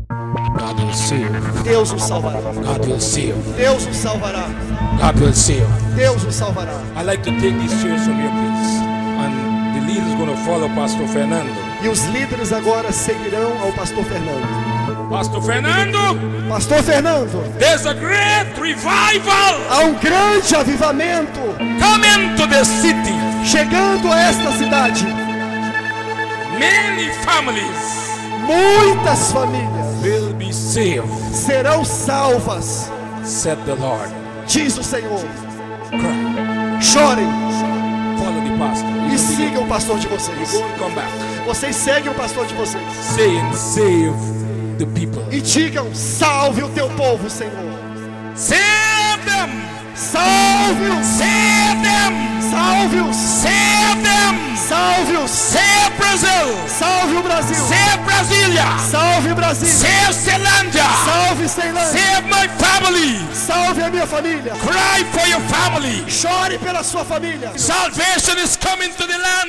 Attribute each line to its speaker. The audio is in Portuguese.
Speaker 1: God will save.
Speaker 2: Deus os salvará.
Speaker 1: God will save.
Speaker 2: Deus os salvará.
Speaker 1: God will save.
Speaker 2: Deus os salvará.
Speaker 1: I'd like to take these chairs from here, please. And the leader is going to follow Pastor Fernando.
Speaker 2: E os líderes agora seguirão ao pastor Fernando.
Speaker 1: Pastor Fernando,
Speaker 2: Pastor Fernando,
Speaker 1: there's a great revival
Speaker 2: há um grande avivamento
Speaker 1: coming to the city.
Speaker 2: chegando a esta cidade.
Speaker 1: Many families
Speaker 2: Muitas famílias
Speaker 1: will be saved,
Speaker 2: serão salvas,
Speaker 1: said the Lord.
Speaker 2: diz o Senhor.
Speaker 1: Cry.
Speaker 2: Chorem
Speaker 1: Follow the pastor.
Speaker 2: e sigam o pastor de vocês.
Speaker 1: Go and come back.
Speaker 2: Vocês seguem o pastor de vocês.
Speaker 1: Saying, save the people.
Speaker 2: E digam: salve o teu povo, Senhor.
Speaker 1: Save them.
Speaker 2: Salve-os,
Speaker 1: Save them.
Speaker 2: salve-os,
Speaker 1: Save them.
Speaker 2: salve-os.
Speaker 1: Save Brazil.
Speaker 2: Salve o Brasil.
Speaker 1: Save Brasilia.
Speaker 2: Salve Brasília.
Speaker 1: Save Ceilândia.
Speaker 2: Salve Ceilândia.
Speaker 1: Save my family.
Speaker 2: Salve a minha família.
Speaker 1: Cry for your family.
Speaker 2: Chore pela sua família.
Speaker 1: Salvation is coming to the land.